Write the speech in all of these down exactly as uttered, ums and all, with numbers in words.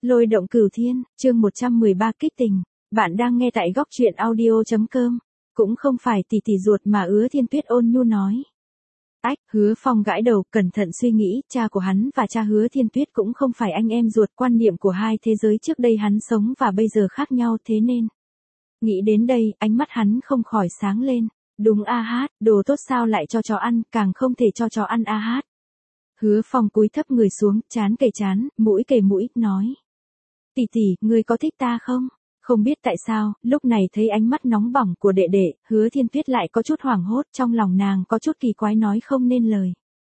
Lôi động cửu thiên, chương một trăm mười ba kích tình. Bạn đang nghe tại góc truyện audio chấm com. Cũng không phải tỷ tỷ ruột mà Hứa Thiên Tuyết ôn nhu nói. Ách, Hứa Phong gãi đầu, cẩn thận suy nghĩ, cha của hắn và cha Hứa Thiên Tuyết cũng không phải anh em ruột, quan niệm của hai thế giới trước đây hắn sống và bây giờ khác nhau, thế nên. Nghĩ đến đây, ánh mắt hắn không khỏi sáng lên. Đúng a hát, đồ tốt sao lại cho chó ăn, càng không thể cho chó ăn a hát. Hứa Phong cúi thấp người xuống, trán kề trán, mũi kề mũi, nói. Tỷ tỷ, ngươi có thích ta không? Không biết tại sao, lúc này thấy ánh mắt nóng bỏng của đệ đệ, Hứa Thiên Tuyết lại có chút hoảng hốt, trong lòng nàng có chút kỳ quái nói không nên lời.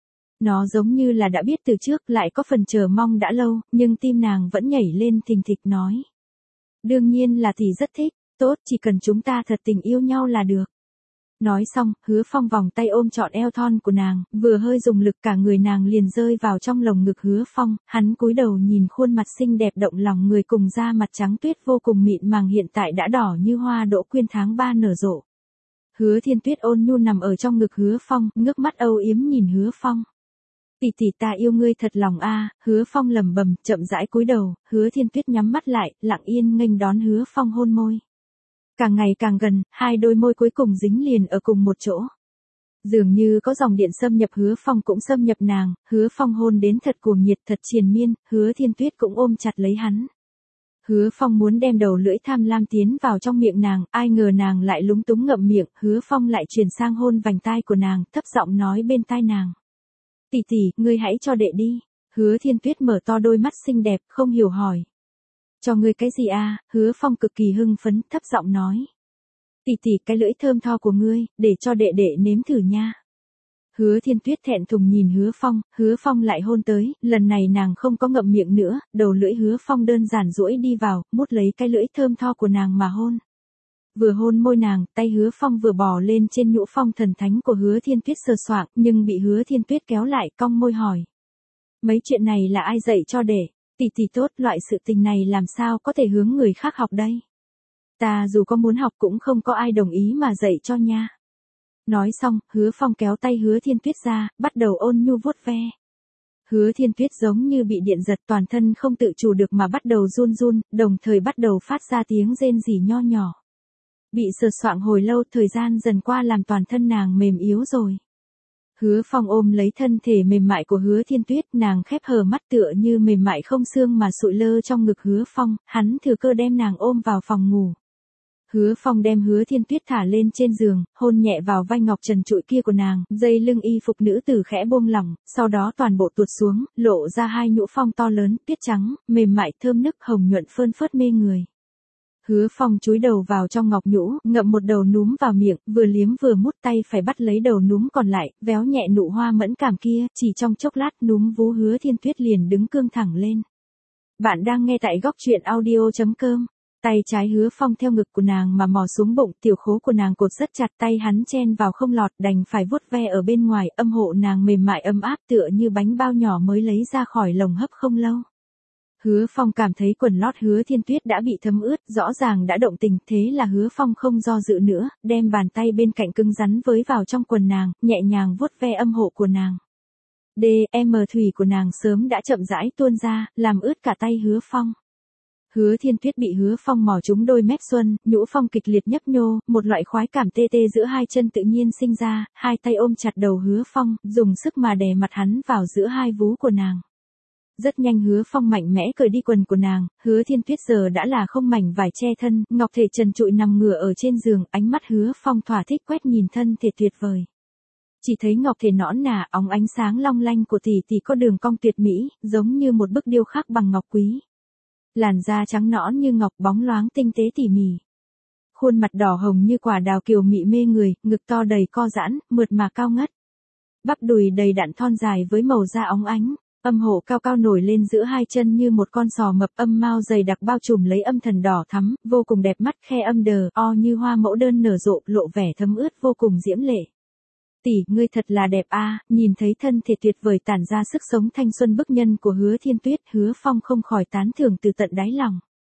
Nó giống như là đã biết từ trước, lại có phần chờ mong đã lâu, nhưng tim nàng vẫn nhảy lên thình thịch nói. Đương nhiên là tỷ rất thích, tốt, chỉ cần chúng ta thật tình yêu nhau là được. Nói xong, Hứa Phong vòng tay ôm trọn eo thon của nàng, vừa hơi dùng lực cả người nàng liền rơi vào trong lồng ngực Hứa Phong, hắn cúi đầu nhìn khuôn mặt xinh đẹp động lòng người cùng da mặt trắng tuyết vô cùng mịn màng hiện tại đã đỏ như hoa đỗ quyên tháng ba nở rộ. Hứa Thiên Tuyết ôn nhu nằm ở trong ngực Hứa Phong, ngước mắt âu yếm nhìn Hứa Phong. Tỷ tỷ ta yêu ngươi thật lòng a, Hứa Phong lẩm bẩm, chậm rãi cúi đầu, Hứa Thiên Tuyết nhắm mắt lại, lặng yên nghênh đón Hứa Phong hôn môi. Càng ngày càng gần, hai đôi môi cuối cùng dính liền ở cùng một chỗ. Dường như có dòng điện xâm nhập Hứa Phong cũng xâm nhập nàng, Hứa Phong hôn đến thật cuồng nhiệt thật triền miên, Hứa Thiên Tuyết cũng ôm chặt lấy hắn. Hứa Phong muốn đem đầu lưỡi tham lam tiến vào trong miệng nàng, ai ngờ nàng lại lúng túng ngậm miệng, Hứa Phong lại chuyển sang hôn vành tai của nàng, thấp giọng nói bên tai nàng. Tỷ tỷ, ngươi hãy cho đệ đi. Hứa Thiên Tuyết mở to đôi mắt xinh đẹp, không hiểu hỏi. Cho ngươi cái gì a? Hứa Phong cực kỳ hưng phấn, thấp giọng nói. Tỷ tỷ, cái lưỡi thơm tho của ngươi, để cho đệ đệ nếm thử nha. Hứa Thiên Tuyết thẹn thùng nhìn Hứa Phong, Hứa Phong lại hôn tới, lần này nàng không có ngậm miệng nữa, đầu lưỡi Hứa Phong đơn giản duỗi đi vào, mút lấy cái lưỡi thơm tho của nàng mà hôn. Vừa hôn môi nàng, tay Hứa Phong vừa bò lên trên nhũ phong thần thánh của Hứa Thiên Tuyết sờ soạng, nhưng bị Hứa Thiên Tuyết kéo lại, cong môi hỏi. Mấy chuyện này là ai dạy cho đệ? Tỷ tỷ tốt, loại sự tình này làm sao có thể hướng người khác học đây? Ta dù có muốn học cũng không có ai đồng ý mà dạy cho nha. Nói xong, Hứa Phong kéo tay Hứa Thiên Tuyết ra, bắt đầu ôn nhu vuốt ve. Hứa Thiên Tuyết giống như bị điện giật, toàn thân không tự chủ được mà bắt đầu run run, đồng thời bắt đầu phát ra tiếng rên rỉ nho nhỏ. Bị sờ soạng hồi lâu, thời gian dần qua làm toàn thân nàng mềm yếu rồi. Hứa Phong ôm lấy thân thể mềm mại của Hứa Thiên Tuyết, nàng khép hờ mắt tựa như mềm mại không xương mà sụi lơ trong ngực Hứa Phong, hắn thừa cơ đem nàng ôm vào phòng ngủ. Hứa Phong đem Hứa Thiên Tuyết thả lên trên giường, hôn nhẹ vào vai ngọc trần trụi kia của nàng, dây lưng y phục nữ tử khẽ buông lỏng, sau đó toàn bộ tuột xuống, lộ ra hai nhũ phong to lớn, tuyết trắng, mềm mại thơm nức hồng nhuận phơn phớt mê người. Hứa Phong chúi đầu vào trong ngọc nhũ, ngậm một đầu núm vào miệng, vừa liếm vừa mút tay phải bắt lấy đầu núm còn lại, véo nhẹ nụ hoa mẫn cảm kia, chỉ trong chốc lát núm vú Hứa Thiên Tuyết liền đứng cương thẳng lên. Bạn đang nghe tại góc truyện audio chấm com. Tay trái Hứa Phong theo ngực của nàng mà mò xuống bụng, tiểu khố của nàng cột rất chặt, tay hắn chen vào không lọt, đành phải vuốt ve ở bên ngoài, âm hộ nàng mềm mại ấm áp tựa như bánh bao nhỏ mới lấy ra khỏi lồng hấp không lâu. Hứa Phong cảm thấy quần lót Hứa Thiên Tuyết đã bị thấm ướt, rõ ràng đã động tình, thế là Hứa Phong không do dự nữa, đem bàn tay bên cạnh cứng rắn với vào trong quần nàng, nhẹ nhàng vuốt ve âm hộ của nàng. D, M thủy của nàng sớm đã chậm rãi tuôn ra, làm ướt cả tay Hứa Phong. Hứa Thiên Tuyết bị Hứa Phong mò trúng đôi mép xuân, nhũ phong kịch liệt nhấp nhô, một loại khoái cảm tê tê giữa hai chân tự nhiên sinh ra, hai tay ôm chặt đầu Hứa Phong, dùng sức mà đè mặt hắn vào giữa hai vú của nàng. Rất nhanh Hứa Phong mạnh mẽ cởi đi quần của nàng, Hứa Thiên Tuyết giờ đã là không mảnh vải che thân, ngọc thể trần trụi nằm ngửa ở trên giường, ánh mắt Hứa Phong thỏa thích quét nhìn thân thể tuyệt vời. Chỉ thấy ngọc thể nõn nà, óng ánh sáng long lanh của tỷ tỷ có đường cong tuyệt mỹ, giống như một bức điêu khắc bằng ngọc quý. Làn da trắng nõn như ngọc, bóng loáng tinh tế tỉ mỉ. Khuôn mặt đỏ hồng như quả đào kiều mị mê người, ngực to đầy co giãn, mượt mà cao ngất. Bắp đùi đầy đặn thon dài với màu da óng ánh. Âm hộ cao cao nổi lên giữa hai chân như một con sò mập, âm mao dày đặc bao trùm lấy âm thần đỏ thắm, vô cùng đẹp mắt, khe âm đờ, o như hoa mẫu đơn nở rộ, lộ vẻ thấm ướt vô cùng diễm lệ. Tỷ, ngươi thật là đẹp a, nhìn thấy thân thể tuyệt vời tản ra sức sống thanh xuân bức nhân của Hứa Thiên Tuyết, Hứa Phong không khỏi tán thưởng từ tận đáy lòng.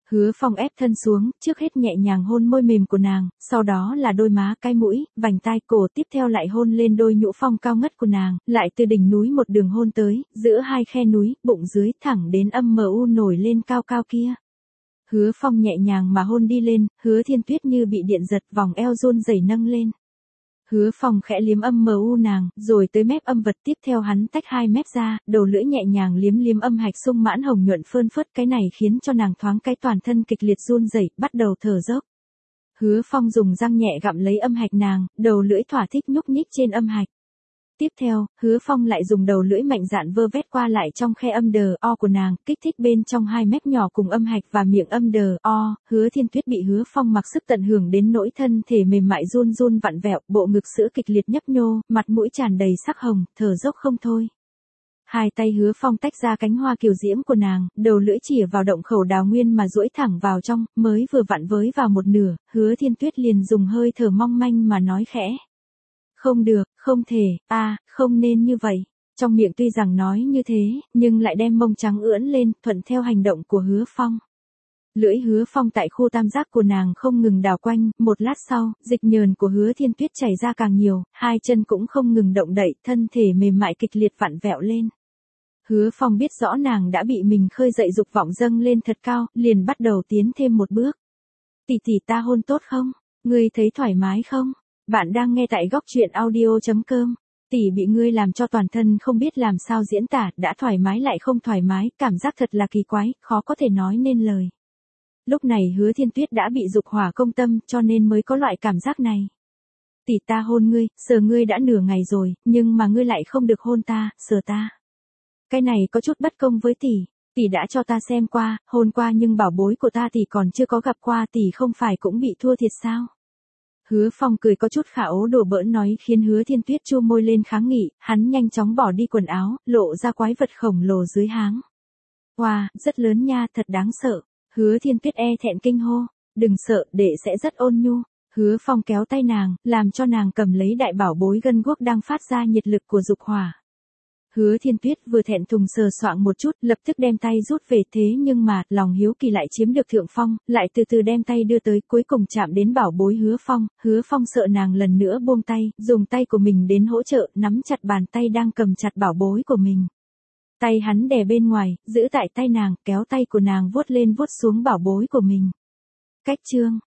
Hứa Phong ép thân xuống, trước hết nhẹ nhàng hôn môi mềm của nàng, sau đó là đôi má, cái mũi, vành tai, cổ, tiếp theo lại hôn lên đôi nhũ phong cao ngất của nàng, lại từ đỉnh núi một đường hôn tới, giữa hai khe núi, bụng dưới, thẳng đến âm mờ u nổi lên cao cao kia. Hứa Phong nhẹ nhàng mà hôn đi lên, Hứa Thiên Tuyết như bị điện giật, vòng eo run rẩy nâng lên. Hứa Phong khẽ liếm âm mờ u nàng, rồi tới mép âm vật, tiếp theo hắn tách hai mép ra, đầu lưỡi nhẹ nhàng liếm liếm âm hạch sung mãn hồng nhuận phơn phớt, cái này khiến cho nàng thoáng cái toàn thân kịch liệt run rẩy, bắt đầu thở dốc. Hứa Phong dùng răng nhẹ gặm lấy âm hạch nàng, đầu lưỡi thỏa thích nhúc nhích trên âm hạch. Tiếp theo, Hứa Phong lại dùng đầu lưỡi mạnh dạn vơ vét qua lại trong khe âm đờ o của nàng, kích thích bên trong hai mép nhỏ cùng âm hạch và miệng âm đờ o. Hứa Thiên Tuyết bị Hứa Phong mặc sức tận hưởng đến nỗi thân thể mềm mại run run vặn vẹo, bộ ngực sữa kịch liệt nhấp nhô, mặt mũi tràn đầy sắc hồng, thở dốc không thôi. Hai tay Hứa Phong tách ra cánh hoa kiều diễm của nàng, đầu lưỡi chìa vào động khẩu đào nguyên mà duỗi thẳng vào trong, mới vừa vặn với vào một nửa, Hứa Thiên Tuyết liền dùng hơi thở mong manh mà nói khẽ. Không được, không thể, a, à, không nên như vậy. Trong miệng tuy rằng nói như thế, nhưng lại đem mông trắng ưỡn lên, thuận theo hành động của Hứa Phong. Lưỡi Hứa Phong tại khu tam giác của nàng không ngừng đảo quanh, một lát sau, dịch nhờn của Hứa Thiên Tuyết chảy ra càng nhiều, hai chân cũng không ngừng động đậy, thân thể mềm mại kịch liệt vặn vẹo lên. Hứa Phong biết rõ nàng đã bị mình khơi dậy dục vọng dâng lên thật cao, liền bắt đầu tiến thêm một bước. Tỷ tỷ ta hôn tốt không? Ngươi thấy thoải mái không? Bạn đang nghe tại góc truyện audio chấm com. Tỷ bị ngươi làm cho toàn thân không biết làm sao diễn tả, đã thoải mái lại không thoải mái, cảm giác thật là kỳ quái, khó có thể nói nên lời. Lúc này Hứa Thiên Tuyết đã bị dục hỏa công tâm, cho nên mới có loại cảm giác này. Tỷ ta hôn ngươi, sờ ngươi đã nửa ngày rồi, nhưng mà ngươi lại không được hôn ta, sờ ta. Cái này có chút bất công với tỷ. Tỷ đã cho ta xem qua, hôn qua nhưng bảo bối của ta tỷ còn chưa có gặp qua, tỷ không phải cũng bị thua thiệt sao? Hứa Phong cười có chút khả ố đùa bỡn nói khiến Hứa Thiên Tuyết chua môi lên kháng nghị, hắn nhanh chóng bỏ đi quần áo, lộ ra quái vật khổng lồ dưới háng. Wow, rất lớn nha, thật đáng sợ. Hứa Thiên Tuyết e thẹn kinh hô, đừng sợ, đệ sẽ rất ôn nhu. Hứa Phong kéo tay nàng, làm cho nàng cầm lấy đại bảo bối gân guốc đang phát ra nhiệt lực của dục hỏa. Hứa Thiên Tuyết vừa thẹn thùng sờ soạng một chút, lập tức đem tay rút về, thế nhưng mà, lòng hiếu kỳ lại chiếm được thượng phong, lại từ từ đem tay đưa tới, cuối cùng chạm đến bảo bối Hứa Phong. Hứa Phong sợ nàng lần nữa buông tay, dùng tay của mình đến hỗ trợ, nắm chặt bàn tay đang cầm chặt bảo bối của mình. Tay hắn đè bên ngoài, giữ tại tay nàng, kéo tay của nàng vuốt lên vuốt xuống bảo bối của mình. Cách chương